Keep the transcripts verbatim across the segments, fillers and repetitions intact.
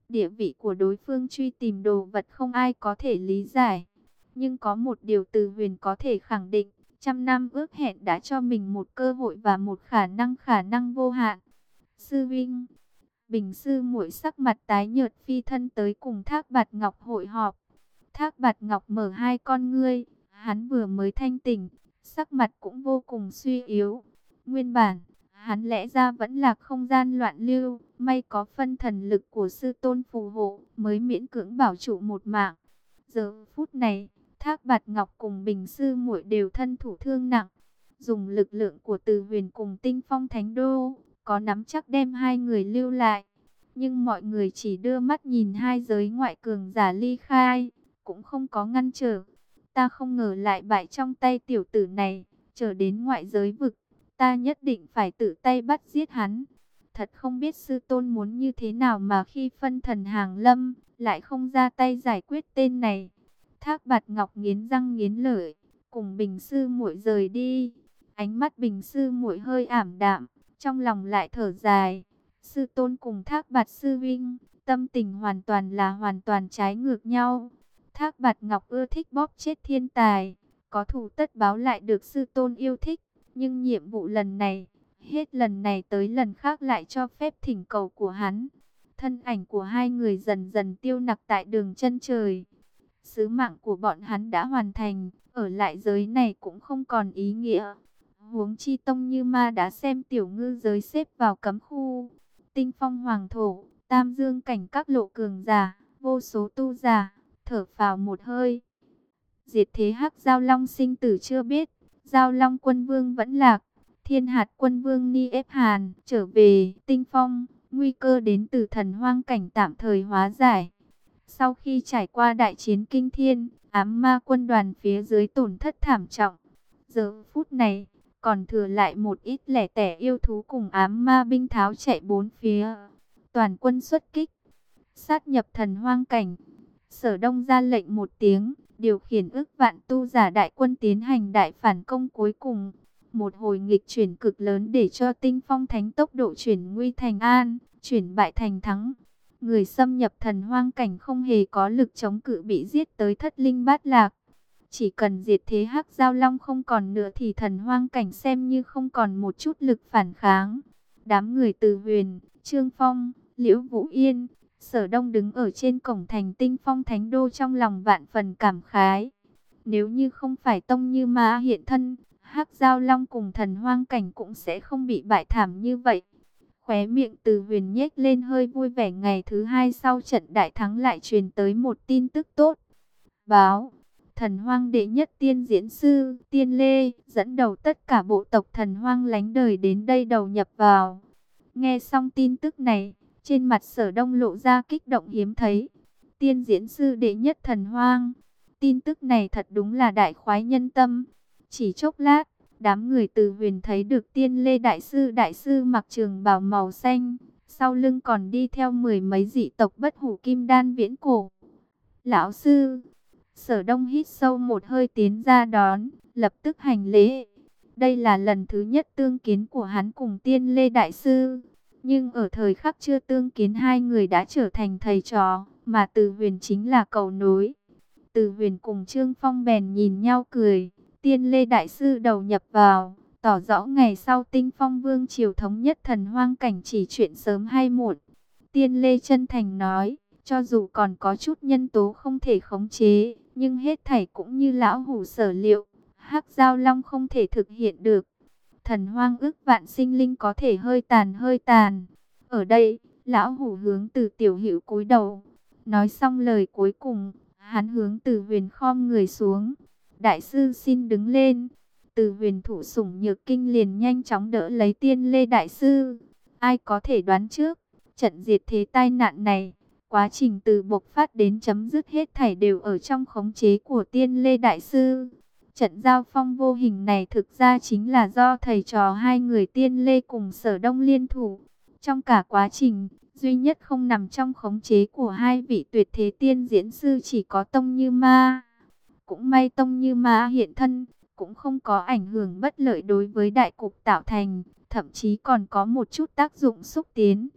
Địa vị của đối phương truy tìm đồ vật không ai có thể lý giải. Nhưng có một điều Từ Huyền có thể khẳng định, trăm năm ước hẹn đã cho mình một cơ hội và một khả năng khả năng vô hạn. Sư Vinh, Bình sư muội sắc mặt tái nhợt phi thân tới cùng Thác Bạt Ngọc hội họp. Thác Bạt Ngọc mở hai con ngươi, hắn vừa mới thanh tỉnh, sắc mặt cũng vô cùng suy yếu. Nguyên bản, hắn lẽ ra vẫn là không gian loạn lưu, may có phân thần lực của sư tôn phù hộ, mới miễn cưỡng bảo trụ một mạng. Giờ phút này, Thác Bạt Ngọc cùng Bình sư muội đều thân thủ thương nặng, dùng lực lượng của Từ Huyền cùng Tinh Phong Thánh Đô, có nắm chắc đem hai người lưu lại. Nhưng mọi người chỉ đưa mắt nhìn hai giới ngoại cường giả ly khai, cũng không có ngăn trở. Ta không ngờ lại bại trong tay tiểu tử này, trở đến ngoại giới vực, ta nhất định phải tự tay bắt giết hắn. Thật không biết sư tôn muốn như thế nào mà khi phân thần hàng lâm, lại không ra tay giải quyết tên này. Thác Bạt Ngọc nghiến răng nghiến lợi, cùng Bình sư muội rời đi. Ánh mắt Bình sư muội hơi ảm đạm, trong lòng lại thở dài. Sư tôn cùng Thác Bạt sư vinh, tâm tình hoàn toàn là hoàn toàn trái ngược nhau. Thác Bạt Ngọc ưa thích bóp chết thiên tài, có thù tất báo lại được sư tôn yêu thích. Nhưng nhiệm vụ lần này, hết lần này tới lần khác lại cho phép thỉnh cầu của hắn. Thân ảnh của hai người dần dần tiêu nặc tại đường chân trời. Sứ mạng của bọn hắn đã hoàn thành, ở lại giới này cũng không còn ý nghĩa. Huống chi Tông Như Ma đã xem tiểu ngư giới xếp vào cấm khu. Tinh Phong Hoàng Thổ, Tam Dương cảnh các lộ cường giả, vô số tu giả, thở phào một hơi. Diệt thế Hắc Giao Long sinh tử chưa biết, Giao Long Quân Vương vẫn lạc, Thiên Hạt Quân Vương Ni Ép Hàn trở về Tinh Phong, nguy cơ đến từ thần hoang cảnh tạm thời hóa giải. Sau khi trải qua đại chiến kinh thiên, ám ma quân đoàn phía dưới tổn thất thảm trọng. Giờ phút này, còn thừa lại một ít lẻ tẻ yêu thú cùng ám ma binh tháo chạy bốn phía. Toàn quân xuất kích, sát nhập thần hoang cảnh. Sở Đông ra lệnh một tiếng, điều khiển ức vạn tu giả đại quân tiến hành đại phản công cuối cùng. Một hồi nghịch chuyển cực lớn để cho Tinh Phong Thánh tốc độ chuyển nguy thành an, chuyển bại thành thắng. Người xâm nhập thần hoang cảnh không hề có lực chống cự, bị giết tới thất linh bát lạc. Chỉ cần diệt thế Hắc Giao Long không còn nữa thì thần hoang cảnh xem như không còn một chút lực phản kháng. Đám người Từ Huyền, Trương Phong, Liễu Vũ Yên, Sở Đông đứng ở trên cổng thành Tinh Phong Thánh Đô, trong lòng vạn phần cảm khái. Nếu như không phải Tông Như Ma hiện thân, Hắc Giao Long cùng thần hoang cảnh cũng sẽ không bị bại thảm như vậy. Khóe miệng Từ Huyền nhếch lên hơi vui vẻ. Ngày thứ hai sau trận đại thắng lại truyền tới một tin tức tốt. Báo, thần hoang đệ nhất tiên diễn sư, Tiên Lê, dẫn đầu tất cả bộ tộc thần hoang lánh đời đến đây đầu nhập vào. Nghe xong tin tức này, trên mặt Sở Đông lộ ra kích động hiếm thấy. Tiên diễn sư đệ nhất thần hoang. Tin tức này thật đúng là đại khoái nhân tâm. Chỉ chốc lát, đám người Từ Huyền thấy được Tiên Lê đại sư đại sư mặc trường bào màu xanh, sau lưng còn đi theo mười mấy dị tộc bất hủ kim đan viễn cổ. Lão sư, Sở Đông hít sâu một hơi tiến ra đón, lập tức hành lễ. Đây là lần thứ nhất tương kiến của hắn cùng Tiên Lê đại sư, nhưng ở thời khắc chưa tương kiến hai người đã trở thành thầy trò, mà Từ Huyền chính là cầu nối. Từ Huyền cùng Trương Phong bèn nhìn nhau cười. Tiên Lê đại sư đầu nhập vào, tỏ rõ ngày sau Tinh Phong Vương triều thống nhất thần hoang cảnh chỉ chuyện sớm hay muộn. Tiên Lê chân thành nói, cho dù còn có chút nhân tố không thể khống chế, nhưng hết thảy cũng như lão hủ sở liệu, Hắc Giao Long không thể thực hiện được. Thần hoang ước vạn sinh linh có thể hơi tàn hơi tàn. Ở đây, lão hủ hướng Từ tiểu hữu cúi đầu. Nói xong lời cuối cùng, hắn hướng Từ Huyền khom người xuống. Đại sư xin đứng lên. Từ Huyền thụ sủng nhược kinh liền nhanh chóng đỡ lấy Tiên Lê đại sư. Ai có thể đoán trước, trận diệt thế tai nạn này, quá trình từ bộc phát đến chấm dứt hết thảy đều ở trong khống chế của Tiên Lê đại sư. Trận giao phong vô hình này thực ra chính là do thầy trò hai người Tiên Lê cùng Sở Đông liên thủ. Trong cả quá trình, duy nhất không nằm trong khống chế của hai vị tuyệt thế tiên diễn sư chỉ có Tông Như Ma. Cũng may Tông Như Ma hiện thân, cũng không có ảnh hưởng bất lợi đối với đại cục tạo thành, thậm chí còn có một chút tác dụng xúc tiến.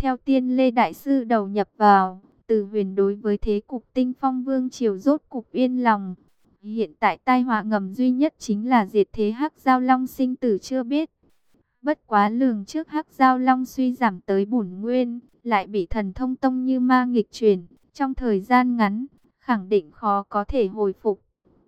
Theo Tiên Lê Đại Sư đầu nhập vào, Từ Huyền đối với thế cục Tinh Phong Vương triều rốt cục yên lòng. Hiện tại tai họa ngầm duy nhất chính là diệt thế Hắc Giao Long sinh tử chưa biết. Bất quá lường trước Hắc Giao Long suy giảm tới bổn nguyên, lại bị thần thông tông như ma nghịch chuyển, trong thời gian ngắn, khẳng định khó có thể hồi phục.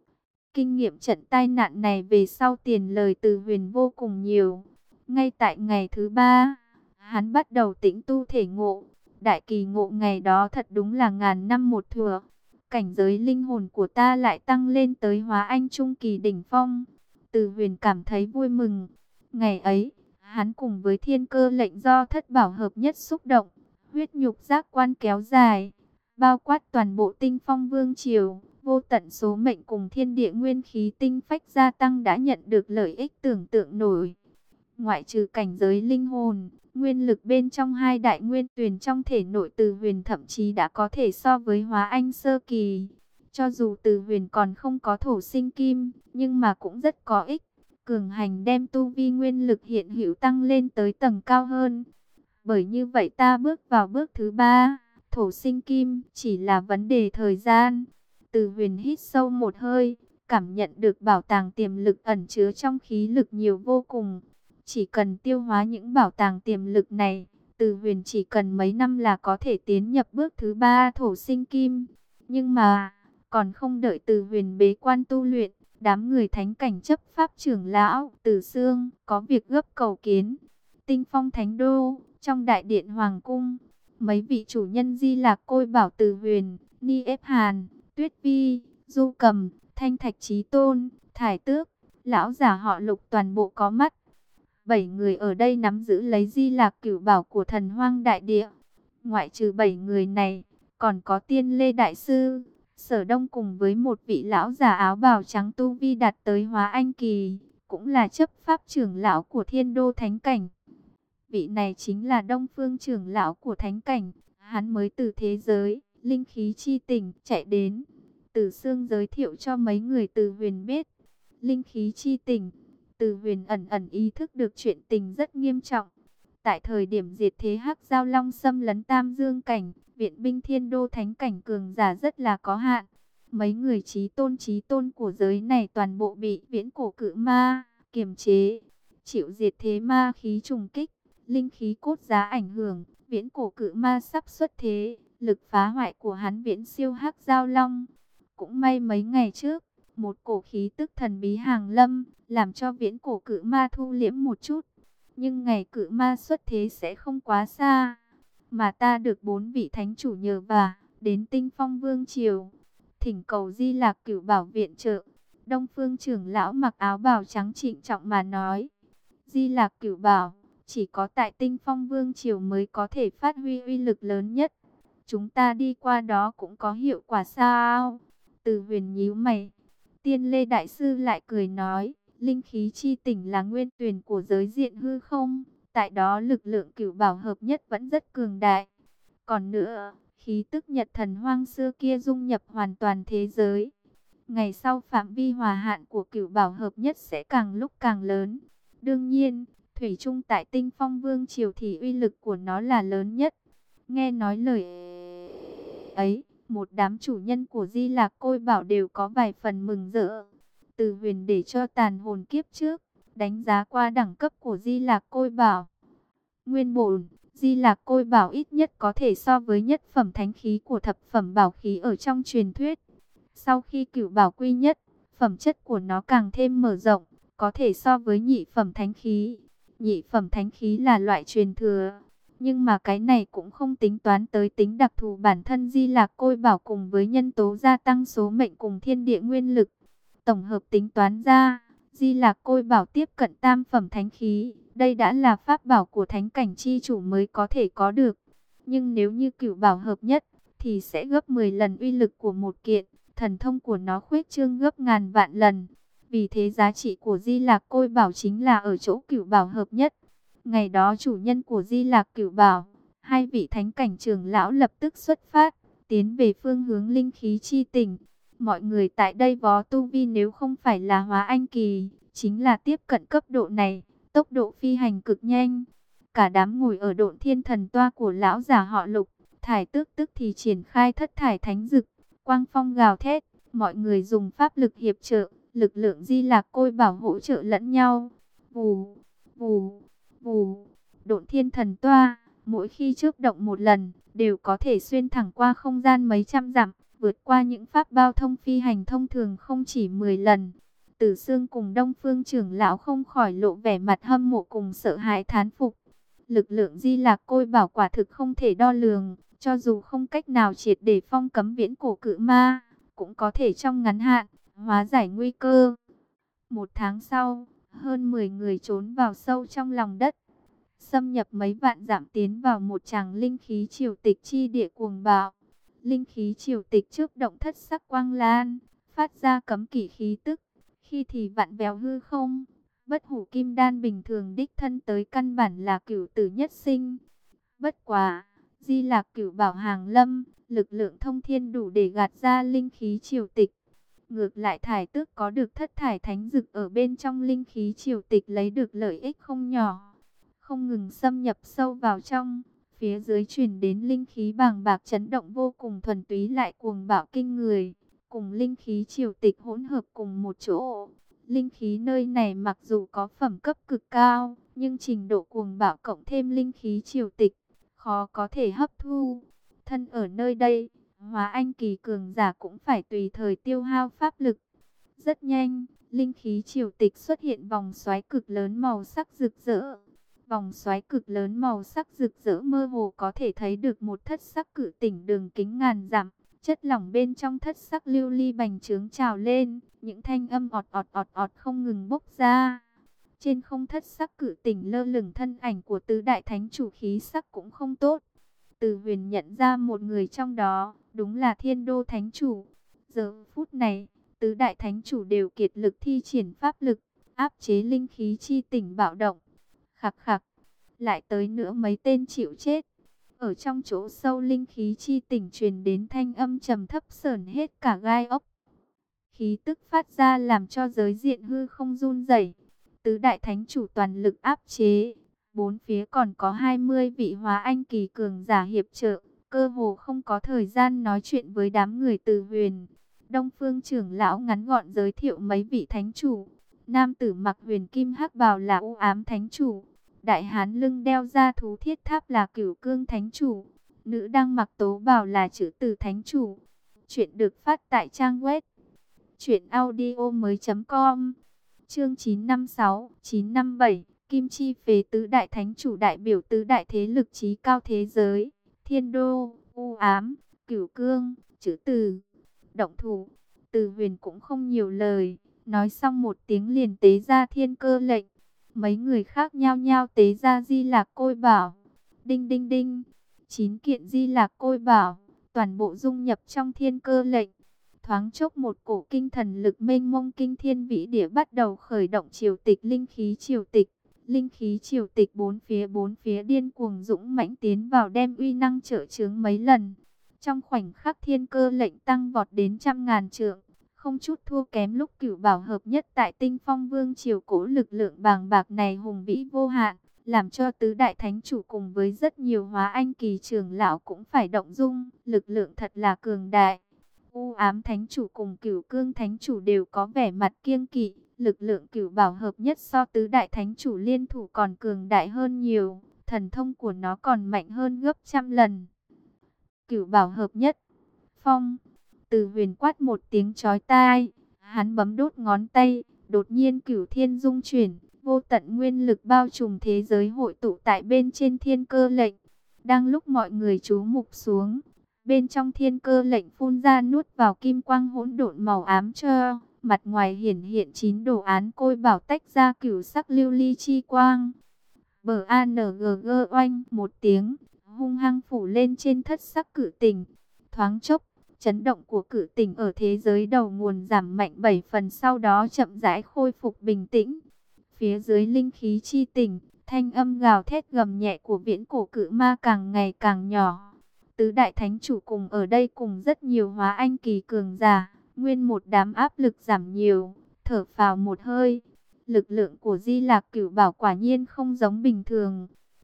Kinh nghiệm trận tai nạn này về sau tiền lời Từ Huyền vô cùng nhiều. Ngay tại ngày thứ ba, hắn bắt đầu tĩnh tu thể ngộ. Đại kỳ ngộ ngày đó thật đúng là ngàn năm một thửa. Cảnh giới linh hồn của ta lại tăng lên tới hóa anh trung kỳ đỉnh phong. Từ Huyền cảm thấy vui mừng. Ngày ấy, hắn cùng với thiên cơ lệnh do thất bảo hợp nhất xúc động. Huyết nhục giác quan kéo dài, bao quát toàn bộ Tinh Phong Vương triều. Vô tận số mệnh cùng thiên địa nguyên khí tinh phách gia tăng đã nhận được lợi ích tưởng tượng nổi. Ngoại trừ cảnh giới linh hồn, nguyên lực bên trong hai đại nguyên tuyền trong thể nội Từ Huyền thậm chí đã có thể so với hóa anh sơ kỳ. Cho dù Từ Huyền còn không có thổ sinh kim, nhưng mà cũng rất có ích. Cường hành đem tu vi nguyên lực hiện hữu tăng lên tới tầng cao hơn. Bởi như vậy ta bước vào bước thứ ba, thổ sinh kim chỉ là vấn đề thời gian. Từ Huyền hít sâu một hơi, cảm nhận được bảo tàng tiềm lực ẩn chứa trong khí lực nhiều vô cùng. Chỉ cần tiêu hóa những bảo tàng tiềm lực này, Từ Huyền chỉ cần mấy năm là có thể tiến nhập bước thứ ba thổ sinh kim. Nhưng mà, còn không đợi Từ Huyền bế quan tu luyện, đám người thánh cảnh chấp pháp trưởng lão Từ Xương có việc gấp cầu kiến. Tinh Phong Thánh Đô, trong đại điện Hoàng Cung, mấy vị chủ nhân Di Lạc Côi bảo Từ Huyền, Ni Ép Hàn, Tuyết Vi, Du Cầm, Thanh Thạch Chí Tôn, Thải Tước, lão giả họ Lục toàn bộ có mắt. Bảy người ở đây nắm giữ lấy Di Lạc Cửu Bảo của Thần Hoang Đại Địa. Ngoại trừ bảy người này, còn có Tiên Lê Đại Sư, Sở Đông cùng với một vị lão già áo bào trắng tu vi đạt tới hóa anh kỳ, cũng là chấp pháp trưởng lão của Thiên Đô Thánh Cảnh. Vị này chính là Đông Phương trưởng lão của Thánh Cảnh, hắn mới từ thế giới linh khí chi tỉnh chạy đến. Từ Xương giới thiệu cho mấy người Từ Huyền biết. Linh khí chi tỉnh, Từ Huyền ẩn ẩn ý thức được chuyện tình rất nghiêm trọng. Tại thời điểm diệt thế Hắc Giao Long xâm lấn Tam Dương Cảnh, viện binh Thiên Đô Thánh Cảnh cường giả rất là có hạn. Mấy người chí tôn chí tôn của giới này toàn bộ bị viễn cổ cự ma kiềm chế, chịu diệt thế ma khí trùng kích, linh khí cốt giá ảnh hưởng. Viễn cổ cự ma sắp xuất thế, lực phá hoại của hắn viễn siêu Hắc Giao Long. Cũng may mấy ngày trước, một cổ khí tức thần bí hàng lâm, làm cho viễn cổ cự ma thu liễm một chút. Nhưng ngày cự ma xuất thế sẽ không quá xa. Mà ta được bốn vị thánh chủ nhờ vả, đến Tinh Phong Vương triều, thỉnh cầu Di Lạc Cửu Bảo viện trợ. Đông Phương trưởng lão mặc áo bào trắng trịnh trọng mà nói. Di Lạc Cửu Bảo, chỉ có tại Tinh Phong Vương triều mới có thể phát huy uy lực lớn nhất. Chúng ta đi qua đó cũng có hiệu quả sao? Từ Huyền nhíu mày. Tiên Lê Đại Sư lại cười nói, linh khí chi tỉnh là nguyên tuyền của giới diện hư không, tại đó lực lượng cửu bảo hợp nhất vẫn rất cường đại. Còn nữa, khí tức Nhật Thần Hoang xưa kia dung nhập hoàn toàn thế giới. Ngày sau phạm vi hòa hạn của cửu bảo hợp nhất sẽ càng lúc càng lớn. Đương nhiên, thủy chung tại Tinh Phong Vương triều thì uy lực của nó là lớn nhất. Nghe nói lời ấy, một đám chủ nhân của Di Lạc Côi Bảo đều có vài phần mừng rỡ. Từ Huyền để cho tàn hồn kiếp trước, đánh giá qua đẳng cấp của Di Lạc Côi Bảo. Nguyên bổn, Di Lạc Côi Bảo ít nhất có thể so với nhất phẩm thánh khí của thập phẩm bảo khí ở trong truyền thuyết. Sau khi cửu bảo quy nhất, phẩm chất của nó càng thêm mở rộng, có thể so với nhị phẩm thánh khí. Nhị phẩm thánh khí là loại truyền thừa. Nhưng mà cái này cũng không tính toán tới tính đặc thù bản thân Di Lạc Côi Bảo cùng với nhân tố gia tăng số mệnh cùng thiên địa nguyên lực. Tổng hợp tính toán ra, Di Lạc Côi Bảo tiếp cận tam phẩm thánh khí. Đây đã là pháp bảo của thánh cảnh chi chủ mới có thể có được. Nhưng nếu như cửu bảo hợp nhất, thì sẽ gấp mười lần uy lực của một kiện. Thần thông của nó khuếch trương gấp ngàn vạn lần. Vì thế giá trị của Di Lạc Côi Bảo chính là ở chỗ cửu bảo hợp nhất. Ngày đó chủ nhân của Di Lạc Cửu Bảo, hai vị thánh cảnh trưởng lão lập tức xuất phát, tiến về phương hướng linh khí chi tỉnh. Mọi người tại đây vó tu vi nếu không phải là hóa anh kỳ, chính là tiếp cận cấp độ này, tốc độ phi hành cực nhanh. Cả đám ngồi ở Độn Thiên Thần Toa của lão già họ Lục. Thải Tước tức thì triển khai thất thải thánh dực, quang phong gào thét, mọi người dùng pháp lực hiệp trợ, lực lượng Di Lạc Côi Bảo hỗ trợ lẫn nhau. Vù, vù, vù. Độn Thiên Thần Toa, mỗi khi chớp động một lần, đều có thể xuyên thẳng qua không gian mấy trăm dặm, vượt qua những pháp bao thông phi hành thông thường không chỉ mười lần. Tử Sương cùng Đông Phương trưởng lão không khỏi lộ vẻ mặt hâm mộ cùng sợ hãi thán phục. Lực lượng Di Lạc Côi Bảo quả thực không thể đo lường, cho dù không cách nào triệt để phong cấm viễn cổ cự ma, cũng có thể trong ngắn hạn hóa giải nguy cơ. Một tháng sau, hơn mười người trốn vào sâu trong lòng đất, xâm nhập mấy vạn dặm tiến vào một tràng linh khí triều tịch chi địa cuồng bạo. Linh khí triều tịch trước động thất sắc quang lan, phát ra cấm kỵ khí tức, khi thì vặn vẹo hư không. Bất hủ kim đan bình thường đích thân tới căn bản là cửu tử nhất sinh. Bất quá, Di Lạc Cửu Bảo hàng lâm, lực lượng thông thiên đủ để gạt ra linh khí triều tịch. Ngược lại Thải Tước có được thất thải thánh dực ở bên trong linh khí triều tịch lấy được lợi ích không nhỏ. Không ngừng xâm nhập sâu vào trong, phía dưới truyền đến linh khí bàng bạc chấn động vô cùng thuần túy lại cuồng bạo kinh người, cùng linh khí triều tịch hỗn hợp cùng một chỗ. Linh khí nơi này mặc dù có phẩm cấp cực cao, nhưng trình độ cuồng bạo cộng thêm linh khí triều tịch, khó có thể hấp thu. Thân ở nơi đây, hóa anh kỳ cường giả cũng phải tùy thời tiêu hao pháp lực. Rất nhanh, linh khí triều tịch xuất hiện vòng xoáy cực lớn màu sắc rực rỡ. Vòng xoáy cực lớn màu sắc rực rỡ mơ hồ có thể thấy được một thất sắc cự tỉnh đường kính ngàn dặm. Chất lỏng bên trong thất sắc lưu ly bành trướng trào lên, những thanh âm ọt ọt ọt ọt không ngừng bốc ra. Trên không thất sắc cự tỉnh lơ lửng thân ảnh của tứ đại thánh chủ, khí sắc cũng không tốt. Từ Huyền nhận ra một người trong đó, đúng là Thiên Đô thánh chủ. Giờ phút này, tứ đại thánh chủ đều kiệt lực thi triển pháp lực, áp chế linh khí chi tỉnh bạo động. Khặc khặc, lại tới nữa mấy tên chịu chết. Ở trong chỗ sâu linh khí chi tỉnh truyền đến thanh âm trầm thấp sởn hết cả gai ốc. Khí tức phát ra làm cho giới diện hư không run rẩy. Tứ đại thánh chủ toàn lực áp chế. Bốn phía còn có hai mươi vị hóa anh kỳ cường giả hiệp trợ, cơ hồ không có thời gian nói chuyện với đám người Từ Huyền. Đông Phương trưởng lão ngắn gọn giới thiệu mấy vị thánh chủ. Nam tử mặc huyền kim hắc bào là U Ám thánh chủ. Đại hán lưng đeo ra thú thiết tháp là Cửu Cương thánh chủ. Nữ đang mặc tố bào là Chữ Từ thánh chủ. Chuyện được phát tại trang web truyện audio mới chấm com. Chương chín năm sáu, chín năm bảy. Kim Chi phế tứ đại thánh chủ đại biểu tứ đại thế lực chí cao thế giới. Thiên Đô, U Ám, Cửu Cương, Chữ Từ. Động thủ. Từ Huyền cũng không nhiều lời, nói xong một tiếng liền tế ra thiên cơ lệnh. Mấy người khác nhao nhao tế ra Di Lạc Côi Bảo. Đinh đinh đinh, chín kiện Di Lạc Côi Bảo, toàn bộ dung nhập trong thiên cơ lệnh. Thoáng chốc một cổ kinh thần lực mênh mông kinh thiên vĩ địa bắt đầu khởi động triều tịch linh khí triều tịch. Linh khí triều tịch bốn phía bốn phía điên cuồng dũng mãnh tiến vào đem uy năng trợ chướng mấy lần. Trong khoảnh khắc thiên cơ lệnh tăng vọt đến trăm ngàn trượng, không chút thua kém lúc Cửu Bảo hợp nhất tại Tinh Phong Vương triều. Cổ lực lượng bàng bạc này hùng vĩ vô hạn, làm cho tứ đại thánh chủ cùng với rất nhiều hóa anh kỳ trưởng lão cũng phải động dung, lực lượng thật là cường đại. U Ám thánh chủ cùng Cửu Cương thánh chủ đều có vẻ mặt kiêng kỵ, lực lượng Cửu Bảo hợp nhất so tứ đại thánh chủ liên thủ còn cường đại hơn nhiều, thần thông của nó còn mạnh hơn gấp trăm lần. Cửu Bảo hợp nhất, phong. Từ Huyền quát một tiếng chói tai, hắn bấm đốt ngón tay, đột nhiên cửu thiên dung chuyển, vô tận nguyên lực bao trùm thế giới hội tụ tại bên trên thiên cơ lệnh. Đang lúc mọi người chú mục xuống, bên trong thiên cơ lệnh phun ra nuốt vào kim quang hỗn độn màu ám cho, mặt ngoài hiển hiện chín đồ án côi bảo tách ra cửu sắc lưu ly chi quang. Bờ a en giê giê oanh một tiếng, hung hăng phủ lên trên thất sắc cự tỉnh. Thoáng chốc, chấn động của cự tỉnh ở thế giới đầu nguồn giảm mạnh bảy phần, sau đó chậm rãi khôi phục bình tĩnh. Phía dưới linh khí chi tỉnh, thanh âm gào thét gầm nhẹ của viễn cổ cự ma càng ngày càng nhỏ. Tứ đại thánh chủ cùng ở đây cùng rất nhiều hóa anh kỳ cường giả, nguyên một đám áp lực giảm nhiều, thở phào một hơi. Lực lượng của Di Lạc Cửu Bảo quả nhiên không giống bình thường.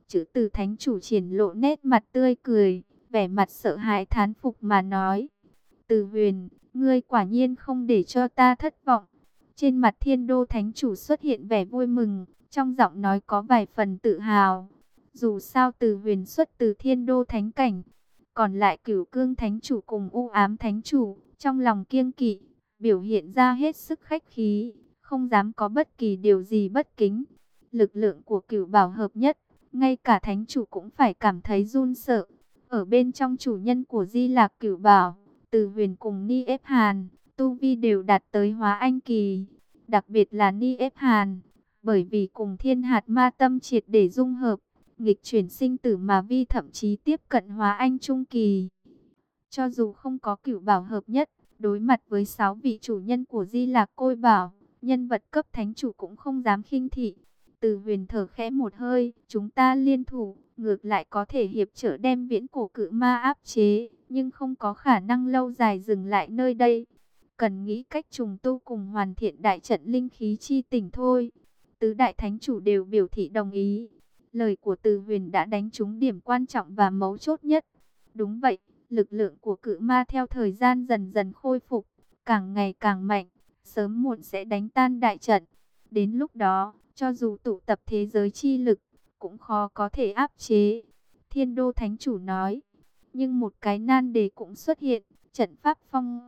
Chữ Từ thánh chủ triển lộ nét mặt tươi cười, vẻ mặt sợ hãi thán phục mà nói: Từ Huyền, ngươi quả nhiên không để cho ta thất vọng. Trên mặt Thiên Đô thánh chủ xuất hiện vẻ vui mừng, trong giọng nói có vài phần tự hào. Dù sao Từ Huyền xuất từ Thiên Đô thánh cảnh, còn lại Cửu Cương thánh chủ cùng U Ám thánh chủ trong lòng kiêng kỵ, biểu hiện ra hết sức khách khí, không dám có bất kỳ điều gì bất kính. Lực lượng của Cửu Bảo hợp nhất, ngay cả thánh chủ cũng phải cảm thấy run sợ. Ở bên trong chủ nhân của Di Lạc Cửu Bảo, Từ Huyền cùng Ni Ép Hàn, tu vi đều đạt tới Hóa Anh kỳ. Đặc biệt là Ni Ép Hàn, bởi vì cùng Thiên Hạt Ma Tâm triệt để dung hợp, nghịch chuyển sinh tử mà vi thậm chí tiếp cận Hóa Anh trung kỳ. Cho dù không có Cửu Bảo hợp nhất, đối mặt với sáu vị chủ nhân của Di Lạc Côi Bảo, nhân vật cấp thánh chủ cũng không dám khinh thị. Từ Huyền thở khẽ một hơi, chúng ta liên thủ, ngược lại có thể hiệp trợ đem viễn cổ cự ma áp chế, nhưng không có khả năng lâu dài dừng lại nơi đây. Cần nghĩ cách trùng tu cùng hoàn thiện đại trận linh khí chi tỉnh thôi. Tứ đại thánh chủ đều biểu thị đồng ý. Lời của Từ Huyền đã đánh trúng điểm quan trọng và mấu chốt nhất. Đúng vậy, lực lượng của cự ma theo thời gian dần dần khôi phục, càng ngày càng mạnh, sớm muộn sẽ đánh tan đại trận. Đến lúc đó, cho dù tụ tập thế giới chi lực, cũng khó có thể áp chế. Thiên Đô thánh chủ nói. Nhưng một cái nan đề cũng xuất hiện, trận pháp phong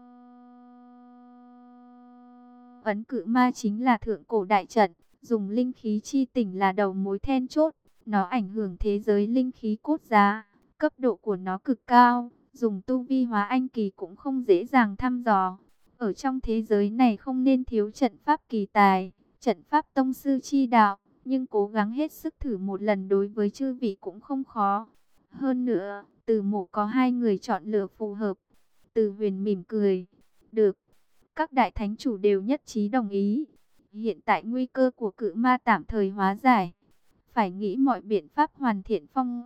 ấn cự ma chính là thượng cổ đại trận, dùng linh khí chi tỉnh là đầu mối then chốt, nó ảnh hưởng thế giới linh khí cốt giá, cấp độ của nó cực cao, dùng tu vi Hóa Anh kỳ cũng không dễ dàng thăm dò. Ở trong thế giới này không nên thiếu trận pháp kỳ tài, trận pháp tông sư chi đạo, nhưng cố gắng hết sức thử một lần đối với chư vị cũng không khó. Hơn nữa, Từ Mộ có hai người chọn lựa phù hợp. Từ Huyền mỉm cười. Được. Các đại thánh chủ đều nhất trí đồng ý. Hiện tại nguy cơ của cự ma tạm thời hóa giải. Phải nghĩ mọi biện pháp hoàn thiện phong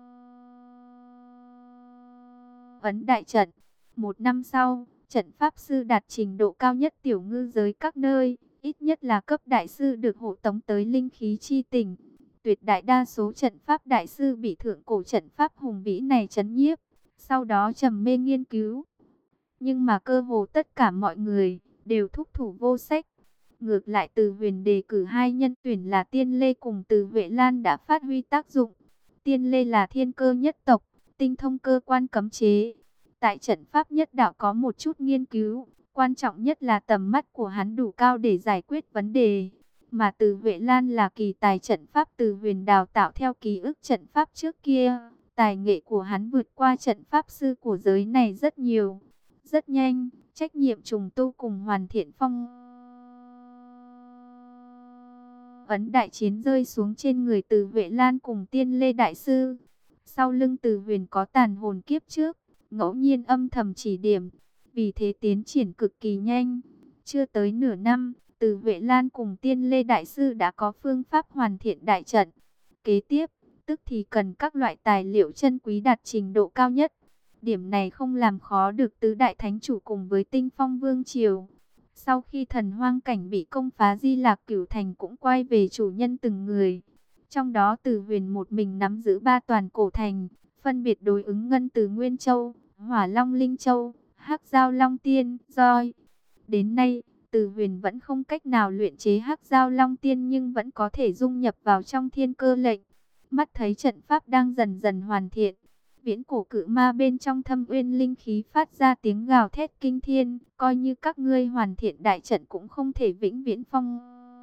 ấn đại trận. Một năm sau, trận pháp sư đạt trình độ cao nhất tiểu ngư giới các nơi, ít nhất là cấp đại sư được hộ tống tới linh khí chi tỉnh. Tuyệt đại đa số trận pháp đại sư bị thượng cổ trận pháp hùng vĩ này chấn nhiếp, sau đó trầm mê nghiên cứu. Nhưng mà cơ hồ tất cả mọi người đều thúc thủ vô sách. Ngược lại Từ Huyền đề cử hai nhân tuyển là Tiên Lê cùng Từ Huệ Lan đã phát huy tác dụng. Tiên Lê là thiên cơ nhất tộc, tinh thông cơ quan cấm chế. Tại trận pháp nhất đạo có một chút nghiên cứu, quan trọng nhất là tầm mắt của hắn đủ cao để giải quyết vấn đề. Mà Từ Huệ Lan là kỳ tài trận pháp Từ Huyền đào tạo theo ký ức trận pháp trước kia. Tài nghệ của hắn vượt qua trận pháp sư của giới này rất nhiều. Rất nhanh, trách nhiệm trùng tu cùng hoàn thiện phong ấn đại chiến rơi xuống trên người Từ Huệ Lan cùng Tiên Lê đại sư. Sau lưng Từ Huyền có tàn hồn kiếp trước, ngẫu nhiên âm thầm chỉ điểm, vì thế tiến triển cực kỳ nhanh. Chưa tới nửa năm, Từ Huệ Lan cùng Tiên Lê đại sư đã có phương pháp hoàn thiện đại trận. Kế tiếp, tức thì cần các loại tài liệu chân quý đạt trình độ cao nhất. Điểm này không làm khó được tứ đại thánh chủ cùng với Tinh Phong Vương Triều. Sau khi thần hoang cảnh bị công phá, Di Lạc Cửu Thành cũng quay về chủ nhân từng người. Trong đó Từ Huyền một mình nắm giữ ba toàn cổ thành, phân biệt đối ứng Ngân Từ Nguyên Châu, Hỏa Long Linh Châu, Hắc Giao Long Tiên, Roi. Đến nay, Từ Huyền vẫn không cách nào luyện chế Hắc Giao Long Tiên, nhưng vẫn có thể dung nhập vào trong thiên cơ lệnh. Mắt thấy trận pháp đang dần dần hoàn thiện, viễn cổ cự ma bên trong thâm uyên linh khí phát ra tiếng gào thét kinh thiên, coi như các ngươi hoàn thiện đại trận cũng không thể vĩnh viễn phong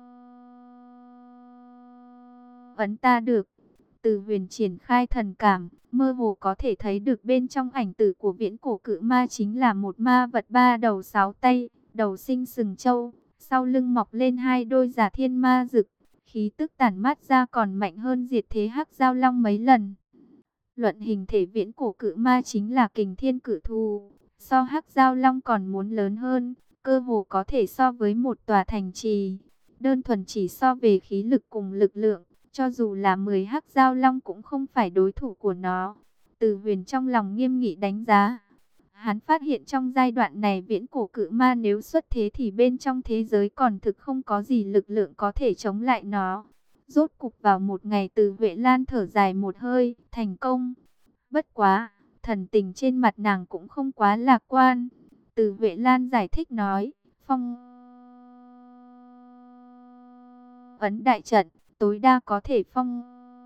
ấn ta được. Từ Huyền triển khai thần cảm, mơ hồ có thể thấy được bên trong ảnh tử của viễn cổ cự ma chính là một ma vật ba đầu sáu tay, đầu sinh sừng trâu, sau lưng mọc lên hai đôi giả thiên ma rực, khí tức tản mát ra còn mạnh hơn diệt thế Hắc Giao Long mấy lần. Luận hình thể, viễn cổ cự ma chính là kình thiên cự thú, so Hắc Giao Long còn muốn lớn hơn, cơ hồ có thể so với một tòa thành trì. Đơn thuần chỉ so về khí lực cùng lực lượng, cho dù là mười Hắc Giao Long cũng không phải đối thủ của nó. Từ Huyền trong lòng nghiêm nghị đánh giá. Hắn phát hiện trong giai đoạn này viễn cổ cự ma nếu xuất thế thì bên trong thế giới còn thực không có gì lực lượng có thể chống lại nó. Rốt cục vào một ngày Từ Huệ Lan thở dài một hơi, thành công. Bất quá, thần tình trên mặt nàng cũng không quá lạc quan. Từ Huệ Lan giải thích nói, phong ấn đại trận, tối đa có thể phong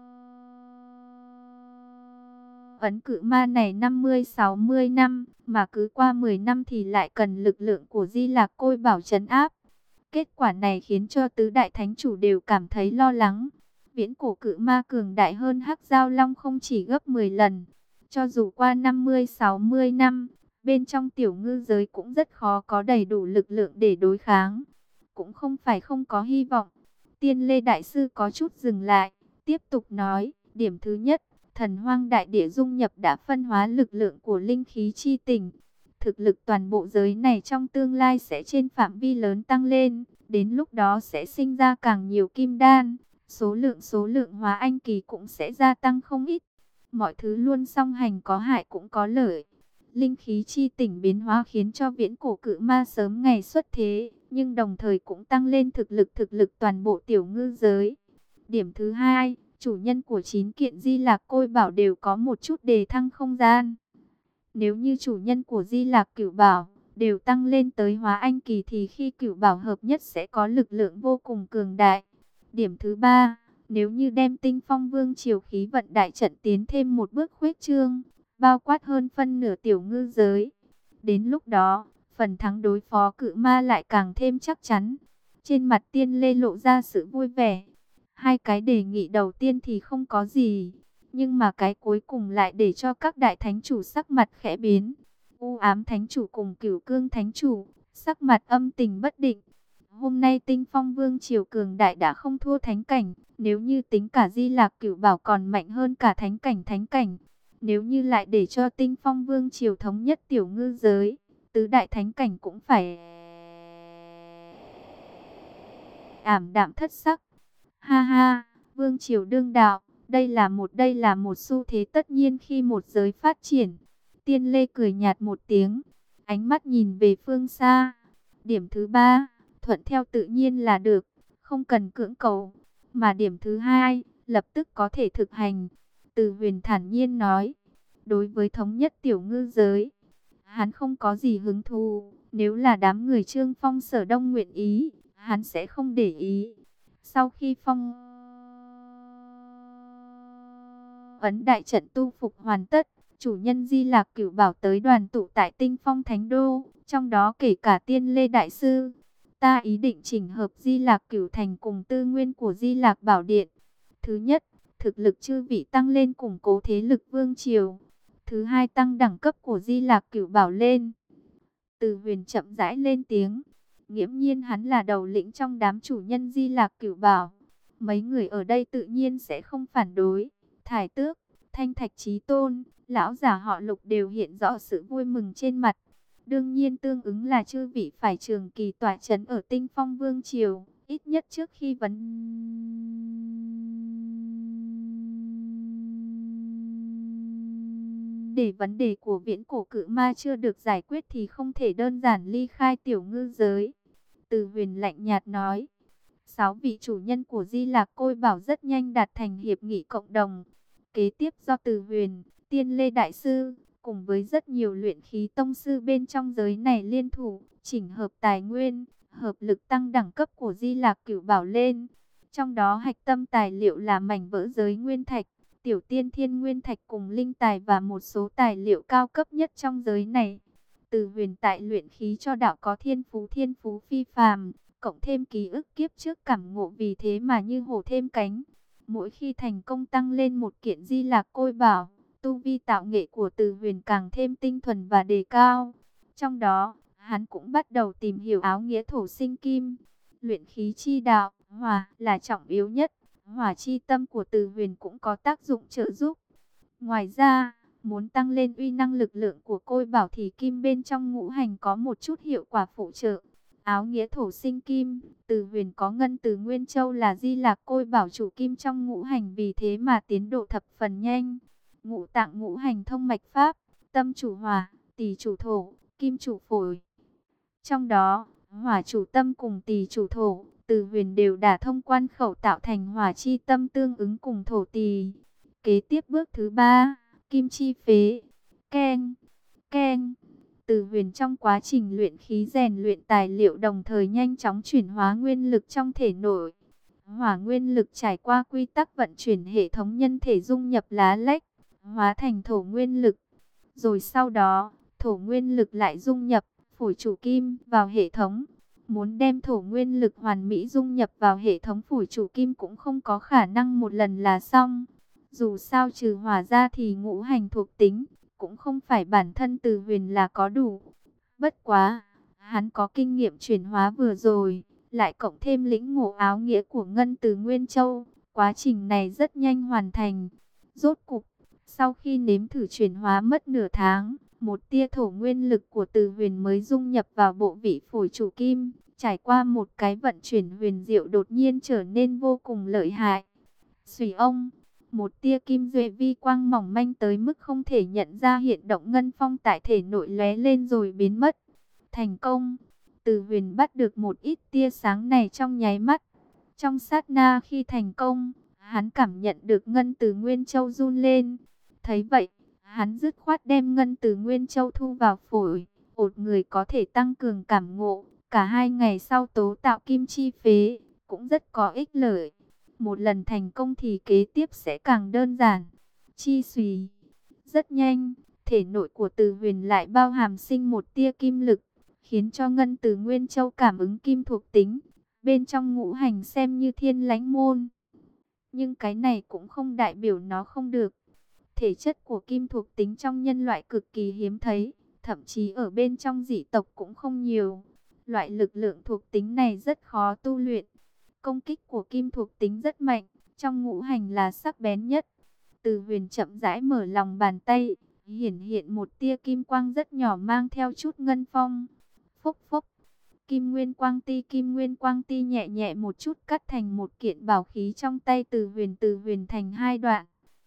ấn cự ma này năm mươi sáu mươi năm, mà cứ qua mười năm thì lại cần lực lượng của Di Lạc Côi Bảo trấn áp. Kết quả này khiến cho tứ đại thánh chủ đều cảm thấy lo lắng. Viễn cổ cự ma cường đại hơn Hắc Giao Long không chỉ gấp mười lần. Cho dù qua năm mươi sáu mươi năm, bên trong tiểu ngư giới cũng rất khó có đầy đủ lực lượng để đối kháng. Cũng không phải không có hy vọng. Tiên Lê Đại Sư có chút dừng lại, tiếp tục nói, điểm thứ nhất, thần hoang đại địa dung nhập đã phân hóa lực lượng của linh khí chi tình. Thực lực toàn bộ giới này trong tương lai sẽ trên phạm vi lớn tăng lên, đến lúc đó sẽ sinh ra càng nhiều kim đan, số lượng số lượng hóa anh kỳ cũng sẽ gia tăng không ít. Mọi thứ luôn song hành, có hại cũng có lợi. Linh khí chi tỉnh biến hóa khiến cho viễn cổ cự ma sớm ngày xuất thế, nhưng đồng thời cũng tăng lên thực lực thực lực toàn bộ tiểu ngư giới. Điểm thứ hai, chủ nhân của chín kiện Di Lạc Côi Bảo đều có một chút đề thăng không gian. Nếu như chủ nhân của Di Lạc Cửu Bảo đều tăng lên tới hóa anh kỳ thì khi Cửu Bảo hợp nhất sẽ có lực lượng vô cùng cường đại. Điểm thứ ba, nếu như đem Tinh Phong Vương Triều khí vận đại trận tiến thêm một bước khuếch trương, bao quát hơn phân nửa tiểu ngư giới. Đến lúc đó, phần thắng đối phó cự ma lại càng thêm chắc chắn. Trên mặt Tiên Lê lộ ra sự vui vẻ. Hai cái đề nghị đầu tiên thì không có gì, nhưng mà cái cuối cùng lại để cho các đại thánh chủ sắc mặt khẽ biến. U Ám Thánh Chủ cùng Cửu Cương Thánh Chủ, sắc mặt âm tình bất định. Hôm nay Tinh Phong Vương Triều cường đại đã không thua thánh cảnh, nếu như tính cả Di Lạc Cửu Bảo còn mạnh hơn cả thánh cảnh thánh cảnh. Nếu như lại để cho Tinh Phong Vương Triều thống nhất tiểu ngư giới, tứ đại thánh cảnh cũng phải ảm đạm thất sắc. Ha ha, Vương Triều đương đạo, đây là một đây là một xu thế tất nhiên khi một giới phát triển. Tiên Lê cười nhạt một tiếng, ánh mắt nhìn về phương xa. Điểm thứ ba, thuận theo tự nhiên là được, không cần cưỡng cầu. Mà điểm thứ hai, lập tức có thể thực hành. Từ Huyền thản nhiên nói, đối với thống nhất tiểu ngư giới, hắn không có gì hứng thú. Nếu là đám người Trương Phong Sở Đông nguyện ý, hắn sẽ không để ý. Sau khi phong ấn đại trận tu phục hoàn tất, chủ nhân Di Lạc Cửu Bảo tới đoàn tụ tại Tinh Phong Thánh Đô, trong đó kể cả Tiên Lê Đại Sư. Ta ý định chỉnh hợp Di Lạc Cửu Thành cùng tư nguyên của Di Lạc Bảo Điện. Thứ nhất, thực lực chư vị tăng lên củng cố thế lực vương triều. Thứ hai, tăng đẳng cấp của Di Lạc Cửu Bảo lên. Từ Huyền chậm rãi lên tiếng. Nghiễm nhiên hắn là đầu lĩnh trong đám chủ nhân Di Lạc Cửu Bảo. Mấy người ở đây tự nhiên sẽ không phản đối. Thải Tước, Thanh Thạch Chí Tôn, lão giả họ Lục đều hiện rõ sự vui mừng trên mặt. Đương nhiên tương ứng là chư vị phải trường kỳ tọa trấn ở Tinh Phong Vương Triều, ít nhất trước khi vấn để vấn đề của viễn cổ cự ma chưa được giải quyết thì không thể đơn giản ly khai tiểu ngư giới. Từ Huyền lạnh nhạt nói, sáu vị chủ nhân của Di Lạc Côi Bảo rất nhanh đạt thành hiệp nghị cộng đồng. Kế tiếp do Từ Huyền, Tiên Lê Đại Sư, cùng với rất nhiều luyện khí tông sư bên trong giới này liên thủ, chỉnh hợp tài nguyên, hợp lực tăng đẳng cấp của Di Lạc Cửu Bảo lên. Trong đó hạch tâm tài liệu là mảnh vỡ giới nguyên thạch, tiểu tiên thiên nguyên thạch cùng linh tài và một số tài liệu cao cấp nhất trong giới này. Từ Huyền tại luyện khí cho đạo có thiên phú thiên phú phi phàm, cộng thêm ký ức kiếp trước cảm ngộ, vì thế mà như hổ thêm cánh. Mỗi khi thành công tăng lên một kiện Di Lạc Côi Bảo, tu vi tạo nghệ của Từ Huyền càng thêm tinh thuần và đề cao. Trong đó, hắn cũng bắt đầu tìm hiểu áo nghĩa thổ sinh kim. Luyện khí chi đạo, hỏa là trọng yếu nhất. Hỏa chi tâm của Từ Huyền cũng có tác dụng trợ giúp. Ngoài ra, muốn tăng lên uy năng lực lượng của Côi Bảo thì kim bên trong ngũ hành có một chút hiệu quả phụ trợ. Áo nghĩa thổ sinh kim, Từ Huyền có ngân từ Nguyên Châu là Di Lạc Côi Bảo chủ kim trong ngũ hành, vì thế mà tiến độ thập phần nhanh. Ngũ tạng ngũ hành thông mạch pháp, tâm chủ hỏa, tỳ chủ thổ, kim chủ phổi. Trong đó, hỏa chủ tâm cùng tỳ chủ thổ, Từ Huyền đều đả thông quan khẩu tạo thành hỏa chi tâm tương ứng cùng thổ tỳ. Kế tiếp bước thứ ba, kim chi phế. Keng, keng. Từ Huyền trong quá trình luyện khí rèn luyện tài liệu đồng thời nhanh chóng chuyển hóa nguyên lực trong thể nội. Hỏa nguyên lực trải qua quy tắc vận chuyển hệ thống nhân thể dung nhập lá lách, hóa thành thổ nguyên lực. Rồi sau đó, thổ nguyên lực lại dung nhập phổi chủ kim vào hệ thống. Muốn đem thổ nguyên lực hoàn mỹ dung nhập vào hệ thống phổi chủ kim cũng không có khả năng một lần là xong. Dù sao trừ hỏa ra thì ngũ hành thuộc tính, cũng không phải bản thân Từ Huyền là có đủ. Bất quá, hắn có kinh nghiệm chuyển hóa vừa rồi, lại cộng thêm lĩnh ngộ áo nghĩa của Ngân Từ Nguyên Châu. Quá trình này rất nhanh hoàn thành. Rốt cục, sau khi nếm thử chuyển hóa mất nửa tháng, một tia thổ nguyên lực của Từ Huyền mới dung nhập vào bộ vị phổi chủ kim. Trải qua một cái vận chuyển huyền diệu đột nhiên trở nên vô cùng lợi hại. Xùy ông, một tia kim duệ vi quang mỏng manh tới mức không thể nhận ra hiện động ngân phong tại thể nội lóe lên rồi biến mất. Thành công, Từ Huyền bắt được một ít tia sáng này trong nháy mắt. Trong sát na khi thành công, hắn cảm nhận được Ngân Từ Nguyên Châu run lên. Thấy vậy, hắn dứt khoát đem Ngân Từ Nguyên Châu thu vào phổi, một người có thể tăng cường cảm ngộ. Cả hai ngày sau tố tạo kim chi phế, cũng rất có ích lợi. Một lần thành công thì kế tiếp sẽ càng đơn giản. Chi xùy. Rất nhanh, thể nội của Từ Huyền lại bao hàm sinh một tia kim lực, khiến cho Ngân Từ Nguyên Châu cảm ứng kim thuộc tính. Bên trong ngũ hành xem như thiên lãnh môn. Nhưng cái này cũng không đại biểu nó không được. Thể chất của kim thuộc tính trong nhân loại cực kỳ hiếm thấy, thậm chí ở bên trong dị tộc cũng không nhiều. Loại lực lượng thuộc tính này rất khó tu luyện. Công kích của kim thuộc tính rất mạnh, trong ngũ hành là sắc bén nhất. Từ Huyền chậm rãi mở lòng bàn tay, hiển hiện một tia kim quang rất nhỏ mang theo chút ngân phong. Phốc phốc, kim nguyên quang ti kim nguyên quang ti nhẹ nhẹ một chút cắt thành một kiện bảo khí trong tay Từ Huyền. Từ Huyền thành hai đoạn.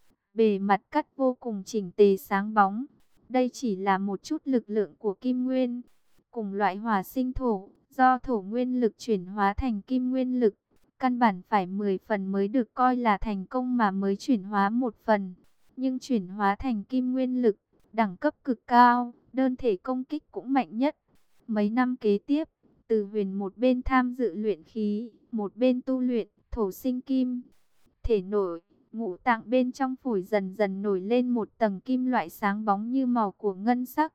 Bề mặt cắt vô cùng chỉnh tề sáng bóng. Đây chỉ là một chút lực lượng của kim nguyên. Cùng loại hỏa sinh thổ, do thổ nguyên lực chuyển hóa thành kim nguyên lực. Căn bản phải mười phần mới được coi là thành công mà mới chuyển hóa một phần. Nhưng chuyển hóa thành kim nguyên lực, đẳng cấp cực cao, đơn thể công kích cũng mạnh nhất. Mấy năm kế tiếp, Từ Huyền một bên tham dự luyện khí, một bên tu luyện thổ sinh kim. Thể nội, ngũ tạng bên trong phổi dần dần nổi lên một tầng kim loại sáng bóng như màu của ngân sắc.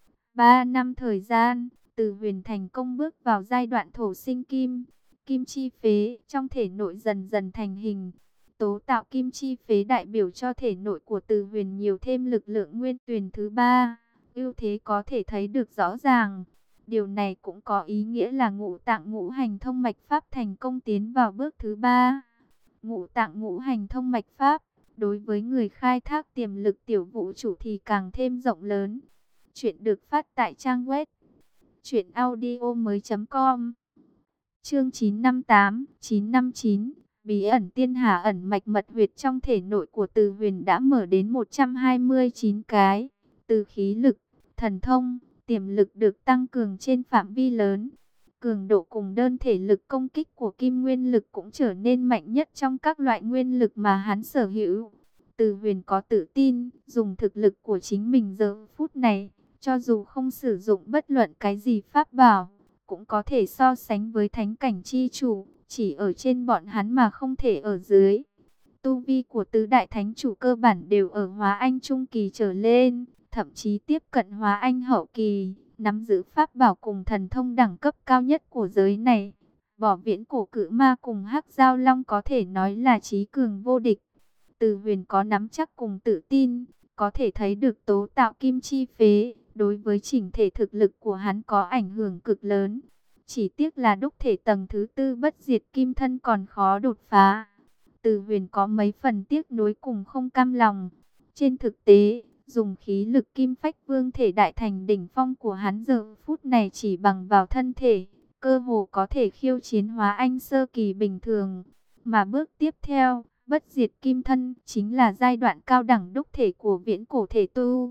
Ba năm thời gian, Từ Huyền thành công bước vào giai đoạn thổ sinh kim. Kim chi phế trong thể nội dần dần thành hình. Tố tạo kim chi phế đại biểu cho thể nội của Từ Huyền nhiều thêm lực lượng nguyên tuyền thứ ba. Ưu thế có thể thấy được rõ ràng. Điều này cũng có ý nghĩa là ngũ tạng ngũ hành thông mạch pháp thành công tiến vào bước thứ ba. Ngũ tạng ngũ hành thông mạch pháp, đối với người khai thác tiềm lực tiểu vũ trụ thì càng thêm rộng lớn. Chuyện được phát tại trang web truyện audio mới chấm com. Chương chín trăm năm mươi tám, chín trăm năm mươi chín, bí ẩn tiên hà ẩn mạch mật huyệt trong thể nội của Từ Huyền đã mở đến một trăm hai mươi chín cái. Từ khí lực, thần thông, tiềm lực được tăng cường trên phạm vi lớn. Cường độ cùng đơn thể lực công kích của kim nguyên lực cũng trở nên mạnh nhất trong các loại nguyên lực mà hắn sở hữu. Từ Huyền có tự tin, dùng thực lực của chính mình giờ phút này, cho dù không sử dụng bất luận cái gì pháp bảo, cũng có thể so sánh với thánh cảnh chi chủ, chỉ ở trên bọn hắn mà không thể ở dưới. Tu vi của tứ đại thánh chủ cơ bản đều ở hóa anh trung kỳ trở lên, thậm chí tiếp cận hóa anh hậu kỳ, nắm giữ pháp bảo cùng thần thông đẳng cấp cao nhất của giới này. Bỏ Viễn Cổ Cự Ma cùng Hắc Giao Long có thể nói là chí cường vô địch. Từ Huyền có nắm chắc cùng tự tin, có thể thấy được tố tạo kim chi phế, đối với chỉnh thể thực lực của hắn có ảnh hưởng cực lớn. Chỉ tiếc là đúc thể tầng thứ tư bất diệt kim thân còn khó đột phá. Từ Huyền có mấy phần tiếc nuối cùng không cam lòng. Trên thực tế, dùng khí lực kim phách vương thể đại thành đỉnh phong của hắn giờ phút này chỉ bằng vào thân thể, cơ hồ có thể khiêu chiến hóa anh sơ kỳ bình thường. Mà bước tiếp theo, bất diệt kim thân chính là giai đoạn cao đẳng đúc thể của viễn cổ thể tu.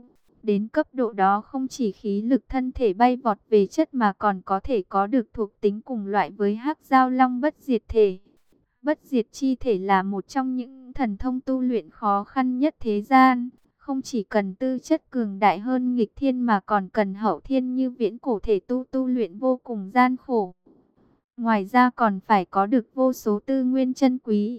Đến cấp độ đó không chỉ khí lực thân thể bay vọt về chất mà còn có thể có được thuộc tính cùng loại với Hắc Giao Long Bất Diệt Thể. Bất diệt chi thể là một trong những thần thông tu luyện khó khăn nhất thế gian. Không chỉ cần tư chất cường đại hơn nghịch thiên mà còn cần hậu thiên như viễn cổ thể tu tu luyện vô cùng gian khổ. Ngoài ra còn phải có được vô số tư nguyên chân quý.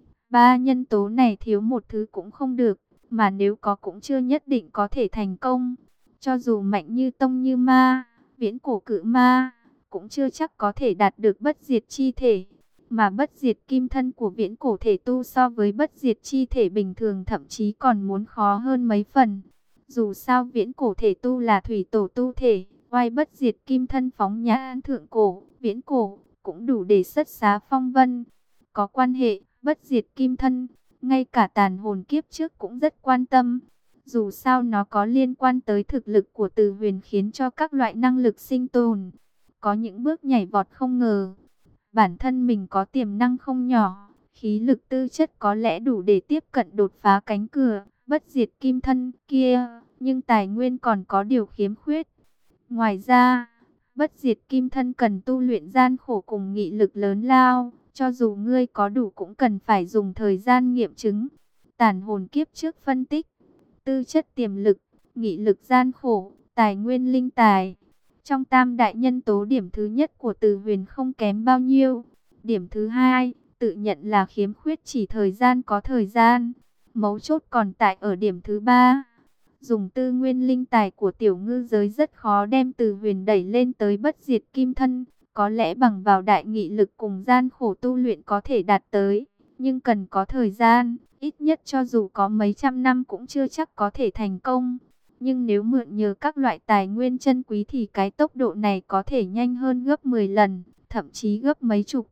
Ba nhân tố này thiếu một thứ cũng không được, mà nếu có cũng chưa nhất định có thể thành công. Cho dù mạnh như tông như ma, viễn cổ cự ma, cũng chưa chắc có thể đạt được bất diệt chi thể. Mà bất diệt kim thân của viễn cổ thể tu so với bất diệt chi thể bình thường thậm chí còn muốn khó hơn mấy phần. Dù sao viễn cổ thể tu là thủy tổ tu thể, oai bất diệt kim thân phóng nhã thượng cổ, viễn cổ, cũng đủ để xuất xá phong vân. Có quan hệ, bất diệt kim thân, ngay cả tàn hồn kiếp trước cũng rất quan tâm. Dù sao nó có liên quan tới thực lực của Từ Huyền khiến cho các loại năng lực sinh tồn. Có những bước nhảy vọt không ngờ. Bản thân mình có tiềm năng không nhỏ, khí lực tư chất có lẽ đủ để tiếp cận đột phá cánh cửa, bất diệt kim thân kia, nhưng tài nguyên còn có điều khiếm khuyết. Ngoài ra, bất diệt kim thân cần tu luyện gian khổ cùng nghị lực lớn lao, cho dù ngươi có đủ cũng cần phải dùng thời gian nghiệm chứng. Tản hồn kiếp trước phân tích, tư chất tiềm lực, nghị lực gian khổ, tài nguyên linh tài. Trong tam đại nhân tố điểm thứ nhất của Từ Huyền không kém bao nhiêu. Điểm thứ hai, tự nhận là khiếm khuyết chỉ thời gian có thời gian. Mấu chốt còn tại ở điểm thứ ba. Dùng tư nguyên linh tài của tiểu ngư giới rất khó đem Từ Huyền đẩy lên tới bất diệt kim thân. Có lẽ bằng vào đại nghị lực cùng gian khổ tu luyện có thể đạt tới. Nhưng cần có thời gian, ít nhất cho dù có mấy trăm năm cũng chưa chắc có thể thành công. Nhưng nếu mượn nhờ các loại tài nguyên chân quý thì cái tốc độ này có thể nhanh hơn gấp mười lần, thậm chí gấp mấy chục.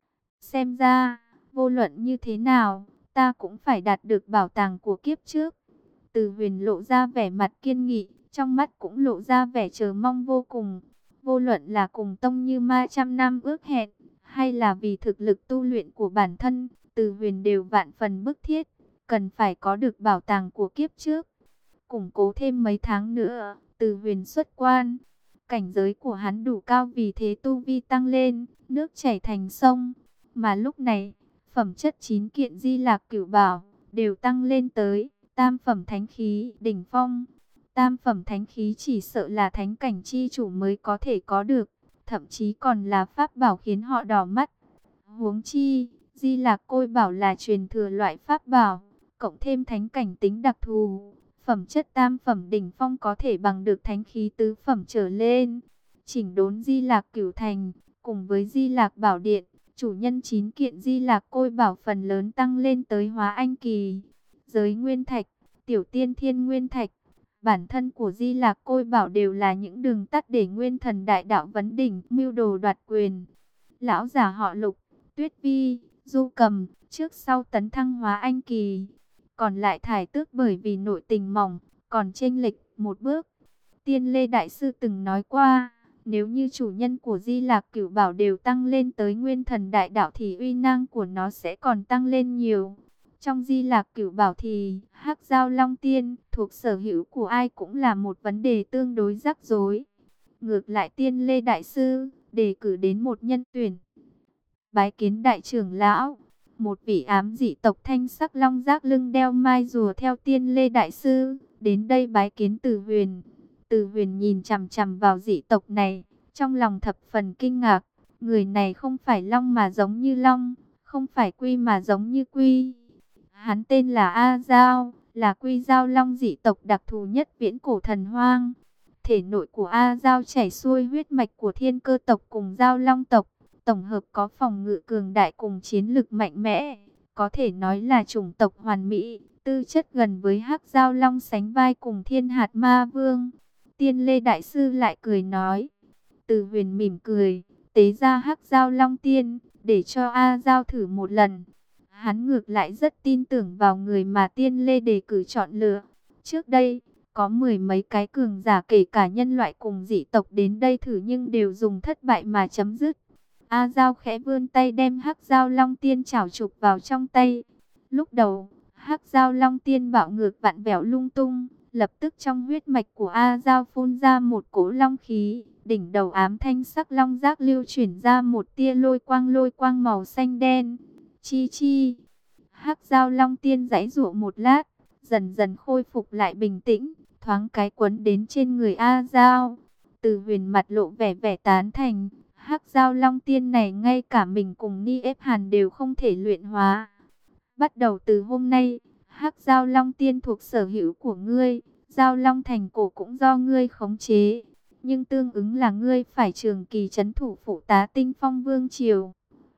Xem ra, vô luận như thế nào, ta cũng phải đạt được bảo tàng của kiếp trước. Từ Huyền lộ ra vẻ mặt kiên nghị, trong mắt cũng lộ ra vẻ chờ mong vô cùng. Vô luận là cùng tông như ma trăm năm ước hẹn, hay là vì thực lực tu luyện của bản thân, Từ Huyền đều vạn phần bức thiết, cần phải có được bảo tàng của kiếp trước. Củng cố thêm mấy tháng nữa, Từ Huyền xuất quan. Cảnh giới của hắn đủ cao vì thế tu vi tăng lên, nước chảy thành sông. Mà lúc này, phẩm chất chín kiện Di Lạc Cửu Bảo đều tăng lên tới tam phẩm thánh khí đỉnh phong. Tam phẩm thánh khí chỉ sợ là thánh cảnh chi chủ mới có thể có được, thậm chí còn là pháp bảo khiến họ đỏ mắt. Huống chi, Di Lạc Côi Bảo là truyền thừa loại pháp bảo, cộng thêm thánh cảnh tính đặc thù. Phẩm chất tam phẩm đỉnh phong có thể bằng được thánh khí tứ phẩm trở lên. Chỉnh đốn Di Lạc Cửu Thành, cùng với Di Lạc Bảo Điện, chủ nhân chín kiện Di Lạc Côi Bảo phần lớn tăng lên tới hóa anh kỳ. Giới Nguyên Thạch, Tiểu Tiên Thiên Nguyên Thạch, bản thân của Di Lạc Côi Bảo đều là những đường tắt để Nguyên Thần Đại Đạo vấn đỉnh, mưu đồ đoạt quyền. Lão già họ Lục, Tuyết Vi, Du Cầm, trước sau tấn thăng hóa anh kỳ. Còn lại thải tước bởi vì nội tình mỏng, còn chênh lệch một bước. Tiên Lê Đại Sư từng nói qua, nếu như chủ nhân của Di Lạc Cửu Bảo đều tăng lên tới Nguyên Thần Đại Đạo thì uy năng của nó sẽ còn tăng lên nhiều. Trong Di Lạc Cửu Bảo thì Hắc Giao Long Tiên thuộc sở hữu của ai cũng là một vấn đề tương đối rắc rối. Ngược lại Tiên Lê Đại Sư đề cử đến một nhân tuyển. Bái kiến đại trưởng lão. Một vị ám dị tộc thanh sắc long giác lưng đeo mai rùa theo Tiên Lê Đại Sư đến đây bái kiến Từ Huyền. Từ Huyền nhìn chằm chằm vào dị tộc này, trong lòng thập phần kinh ngạc. Người này không phải long mà giống như long, không phải quy mà giống như quy. Hắn tên là A Giao, là quy giao long dị tộc đặc thù nhất viễn cổ thần hoang. Thể nội của A Giao chảy xuôi huyết mạch của thiên cơ tộc cùng giao long tộc. Tổng hợp có phòng ngự cường đại cùng chiến lực mạnh mẽ, có thể nói là chủng tộc hoàn mỹ, tư chất gần với Hắc Giao Long sánh vai cùng Thiên Hạt Ma Vương. Tiên Lê Đại Sư lại cười nói, Từ Huyền mỉm cười, tế ra Hắc Giao Long Tiên, để cho A Giao thử một lần. Hắn ngược lại rất tin tưởng vào người mà Tiên Lê đề cử chọn lựa. Trước đây, có mười mấy cái cường giả kể cả nhân loại cùng dị tộc đến đây thử nhưng đều dùng thất bại mà chấm dứt. A Giao khẽ vươn tay đem Hắc Giao Long Tiên chảo chụp vào trong tay. Lúc đầu, Hắc Giao Long Tiên bạo ngược vặn vẹo lung tung, Lập tức trong huyết mạch của A Giao phun ra một cỗ long khí, đỉnh đầu ám thanh sắc long giác lưu chuyển ra một tia lôi quang lôi quang màu xanh đen. Chi chi, Hắc Giao Long Tiên giãy giụa một lát, dần dần khôi phục lại bình tĩnh, thoáng cái quấn đến trên người A Giao. Từ Huyền mặt lộ vẻ vẻ tán thành, Hắc Giao Long Tiên này ngay cả mình cùng Ni Ép Hàn đều không thể luyện hóa. Bắt đầu từ hôm nay, Hắc Giao Long Tiên thuộc sở hữu của ngươi, Giao Long Thành cổ cũng do ngươi khống chế, nhưng tương ứng là ngươi phải trường kỳ trấn thủ phụ tá Tinh Phong Vương triều.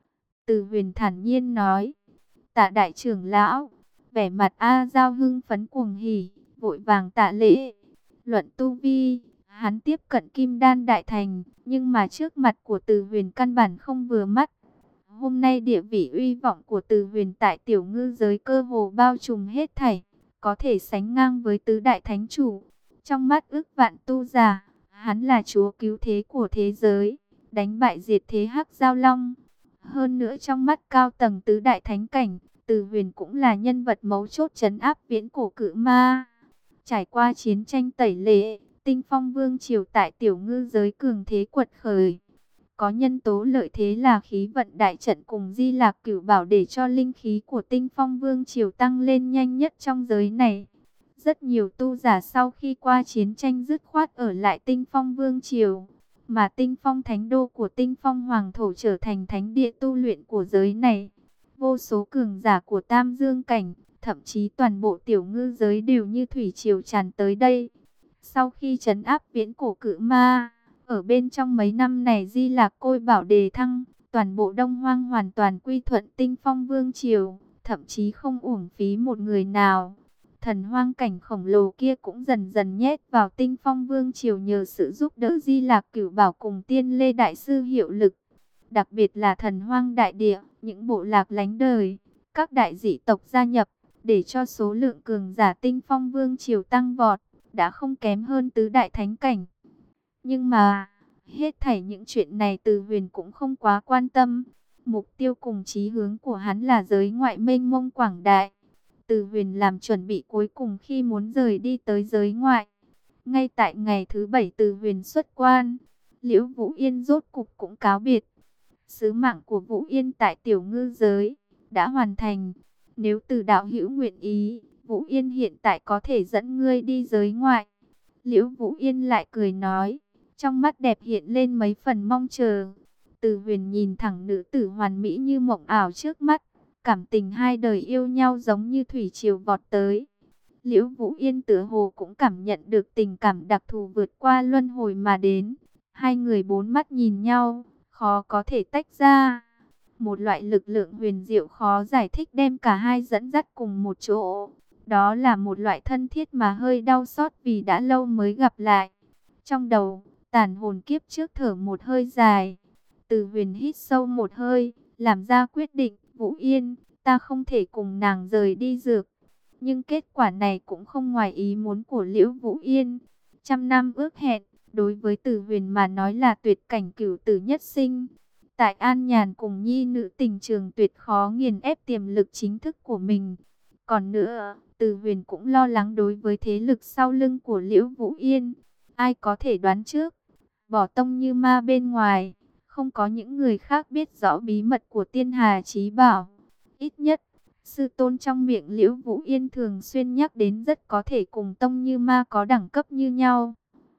Từ Huyền thản nhiên nói. Tạ đại trưởng lão, vẻ mặt A Giao hưng phấn cuồng hỉ, vội vàng tạ lễ. Luận tu vi, hắn tiếp cận Kim Đan đại thành, nhưng mà trước mặt của Từ Huyền căn bản không vừa mắt. Hôm nay địa vị uy vọng của Từ Huyền tại tiểu ngư giới cơ hồ bao trùm hết thảy, có thể sánh ngang với tứ đại thánh chủ. Trong mắt ước vạn tu giả, hắn là chúa cứu thế của thế giới, đánh bại diệt thế Hắc Giao Long. Hơn nữa trong mắt cao tầng tứ đại thánh cảnh, Từ Huyền cũng là nhân vật mấu chốt trấn áp viễn cổ cự ma. Trải qua chiến tranh tẩy lệ, Tinh Phong Vương triều tại tiểu ngư giới cường thế quật khởi. Có nhân tố lợi thế là khí vận đại trận cùng Di Lạc Cửu Bảo để cho linh khí của Tinh Phong Vương triều tăng lên nhanh nhất trong giới này. Rất nhiều tu giả sau khi qua chiến tranh dứt khoát ở lại Tinh Phong Vương triều, mà Tinh Phong Thánh Đô của Tinh Phong Hoàng Thổ trở thành thánh địa tu luyện của giới này. Vô số cường giả của Tam Dương Cảnh, thậm chí toàn bộ tiểu ngư giới đều như thủy triều tràn tới đây. Sau khi trấn áp viễn cổ cự ma, ở bên trong mấy năm này Di Lạc Côi Bảo đề thăng, toàn bộ Đông Hoang hoàn toàn quy thuận Tinh Phong Vương triều, thậm chí không uổng phí một người nào. Thần hoang cảnh khổng lồ kia cũng dần dần nhét vào Tinh Phong Vương triều nhờ sự giúp đỡ Di Lạc Cửu Bảo cùng Tiên Lê Đại Sư hiệu lực. Đặc biệt là thần hoang đại địa, những bộ lạc lánh đời, các đại dị tộc gia nhập, để cho số lượng cường giả Tinh Phong Vương triều tăng vọt, đã không kém hơn tứ đại thánh cảnh. Nhưng mà, hết thảy những chuyện này Từ Huyền cũng không quá quan tâm. Mục tiêu cùng chí hướng của hắn là giới ngoại mênh mông quảng đại. Từ Huyền làm chuẩn bị cuối cùng khi muốn rời đi tới giới ngoại. Ngay tại ngày thứ bảy Từ Huyền xuất quan, Liễu Vũ Yên rốt cục cũng cáo biệt. Sứ mạng của Vũ Yên tại tiểu ngư giới đã hoàn thành. Nếu Từ đạo hữu nguyện ý, Vũ Yên hiện tại có thể dẫn ngươi đi giới ngoại. Liễu Vũ Yên lại cười nói, trong mắt đẹp hiện lên mấy phần mong chờ. Từ Huyền nhìn thẳng nữ tử hoàn mỹ như mộng ảo trước mắt, cảm tình hai đời yêu nhau giống như thủy triều vọt tới. Liễu Vũ Yên tựa hồ cũng cảm nhận được tình cảm đặc thù vượt qua luân hồi mà đến. Hai người bốn mắt nhìn nhau, khó có thể tách ra. Một loại lực lượng huyền diệu khó giải thích đem cả hai dẫn dắt cùng một chỗ. Đó là một loại thân thiết mà hơi đau xót vì đã lâu mới gặp lại. Trong đầu, tàn hồn kiếp trước thở một hơi dài. Từ Huyền hít sâu một hơi, làm ra quyết định. Vũ Yên, ta không thể cùng nàng rời đi dược. Nhưng kết quả này cũng không ngoài ý muốn của Liễu Vũ Yên. Trăm năm ước hẹn, đối với Từ Huyền mà nói là tuyệt cảnh cửu tử nhất sinh. Tại An Nhàn cùng nhi nữ tình trường tuyệt khó nghiền ép tiềm lực chính thức của mình. Còn nữa, Từ Huyền cũng lo lắng đối với thế lực sau lưng của Liễu Vũ Yên. Ai có thể đoán trước, bỏ tông như ma bên ngoài, không có những người khác biết rõ bí mật của Tiên Hà Chí Bảo. Ít nhất, sư tôn trong miệng Liễu Vũ Yên thường xuyên nhắc đến rất có thể cùng tông như ma có đẳng cấp như nhau.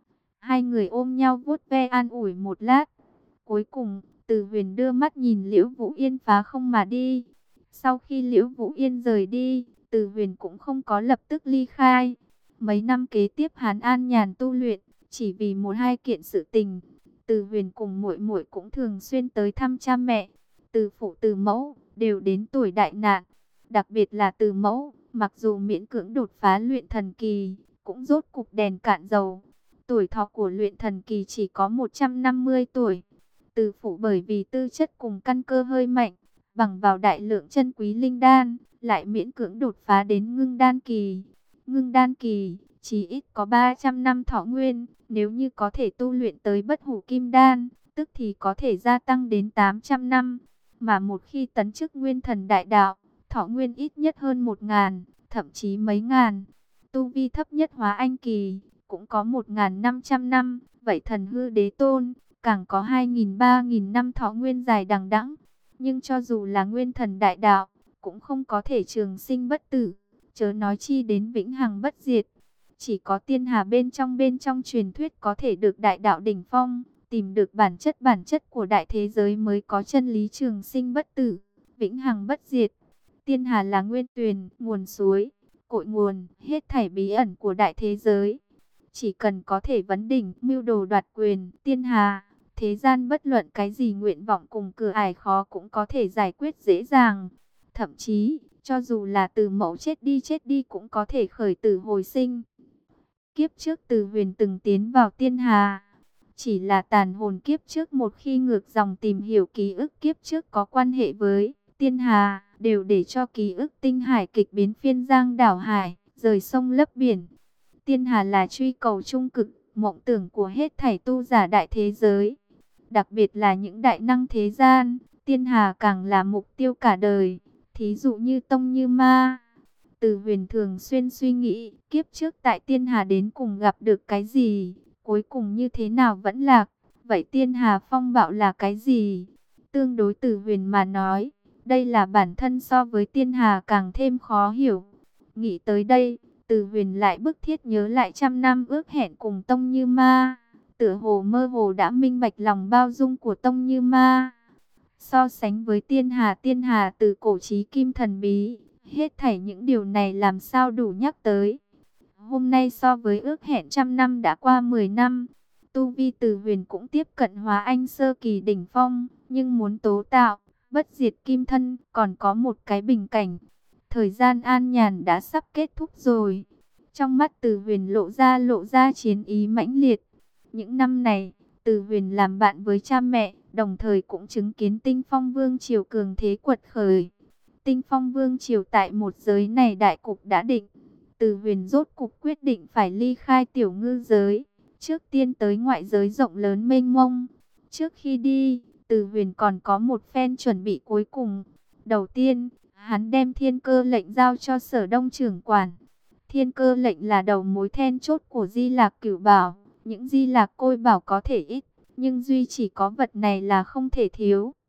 Hai người ôm nhau vuốt ve an ủi một lát. Cuối cùng, Từ Huyền đưa mắt nhìn Liễu Vũ Yên phá không mà đi. Sau khi Liễu Vũ Yên rời đi, Từ Huyền cũng không có lập tức ly khai. Mấy năm kế tiếp hắn an nhàn tu luyện, chỉ vì một hai kiện sự tình. Từ Huyền cùng muội muội cũng thường xuyên tới thăm cha mẹ. Từ phụ từ mẫu đều đến tuổi đại nạn. Đặc biệt là Từ mẫu, mặc dù miễn cưỡng đột phá luyện thần kỳ, cũng rốt cục đèn cạn dầu. Tuổi thọ của luyện thần kỳ chỉ có một trăm năm mươi tuổi. Từ phụ bởi vì tư chất cùng căn cơ hơi mạnh, bằng vào đại lượng chân quý linh đan, lại miễn cưỡng đột phá đến ngưng đan kỳ. Ngưng đan kỳ, chỉ ít có ba trăm năm thọ nguyên, nếu như có thể tu luyện tới bất hủ kim đan, tức thì có thể gia tăng đến tám trăm năm. Mà một khi tấn chức nguyên thần đại đạo, thọ nguyên ít nhất hơn một ngàn, thậm chí mấy ngàn. tu vi thấp nhất hóa anh kỳ, cũng có một nghìn năm trăm năm, vậy thần hư đế tôn, càng có hai nghìn ba nghìn năm thọ nguyên dài đằng đẵng. Nhưng cho dù là nguyên thần đại đạo, cũng không có thể trường sinh bất tử, chớ nói chi đến vĩnh hằng bất diệt. Chỉ có tiên hà bên trong bên trong truyền thuyết có thể được đại đạo đỉnh phong, tìm được bản chất bản chất của đại thế giới mới có chân lý trường sinh bất tử, vĩnh hằng bất diệt. Tiên hà là nguyên tuyền, nguồn suối, cội nguồn, hết thảy bí ẩn của đại thế giới. Chỉ cần có thể vấn đỉnh, mưu đồ đoạt quyền, tiên hà, thế gian bất luận cái gì nguyện vọng cùng cửa ải khó cũng có thể giải quyết dễ dàng. Thậm chí, cho dù là từ mẫu chết đi chết đi cũng có thể khởi tử hồi sinh. Kiếp trước Từ Huyền từng tiến vào tiên hà. Chỉ là tàn hồn kiếp trước một khi ngược dòng tìm hiểu ký ức kiếp trước có quan hệ với tiên hà, đều để cho ký ức tinh hải kịch biến phiên giang đảo hải, rời sông lấp biển. Tiên hà là truy cầu trung cực, mộng tưởng của hết thảy tu giả đại thế giới. Đặc biệt là những đại năng thế gian, tiên hà càng là mục tiêu cả đời. Thí dụ như Tông Như Ma. Từ Huyền thường xuyên suy nghĩ, kiếp trước tại tiên hà đến cùng gặp được cái gì, cuối cùng như thế nào vẫn lạc. Vậy tiên hà phong bạo là cái gì? Tương đối Từ Huyền mà nói, đây là bản thân so với tiên hà càng thêm khó hiểu. Nghĩ tới đây, Từ Huyền lại bức thiết nhớ lại trăm năm ước hẹn cùng Tông Như Ma. Tựa hồ mơ hồ đã minh bạch lòng bao dung của Tông Như Ma. So sánh với tiên hà, tiên hà từ cổ chí kim thần bí, hết thảy những điều này làm sao đủ nhắc tới. Hôm nay so với ước hẹn trăm năm đã qua mười năm, tu vi Từ Huyền cũng tiếp cận hóa anh sơ kỳ đỉnh phong, nhưng muốn tố tạo, bất diệt kim thân, còn có một cái bình cảnh. Thời gian an nhàn đã sắp kết thúc rồi. Trong mắt Từ Huyền lộ ra lộ ra chiến ý mãnh liệt. Những năm này, Từ Huyền làm bạn với cha mẹ, đồng thời cũng chứng kiến Tinh Phong Vương triều cường thế quật khởi. Tinh Phong Vương triều tại một giới này đại cục đã định. Từ Huyền rốt cục quyết định phải ly khai tiểu ngư giới, trước tiên tới ngoại giới rộng lớn mênh mông. Trước khi đi, Từ Huyền còn có một phen chuẩn bị cuối cùng. Đầu tiên, hắn đem thiên cơ lệnh giao cho Sở Đông trưởng quản. Thiên cơ lệnh là đầu mối then chốt của Di Lạc Cửu Bảo. Những Di Lạc Côi Bảo có thể ít, nhưng duy chỉ có vật này là không thể thiếu.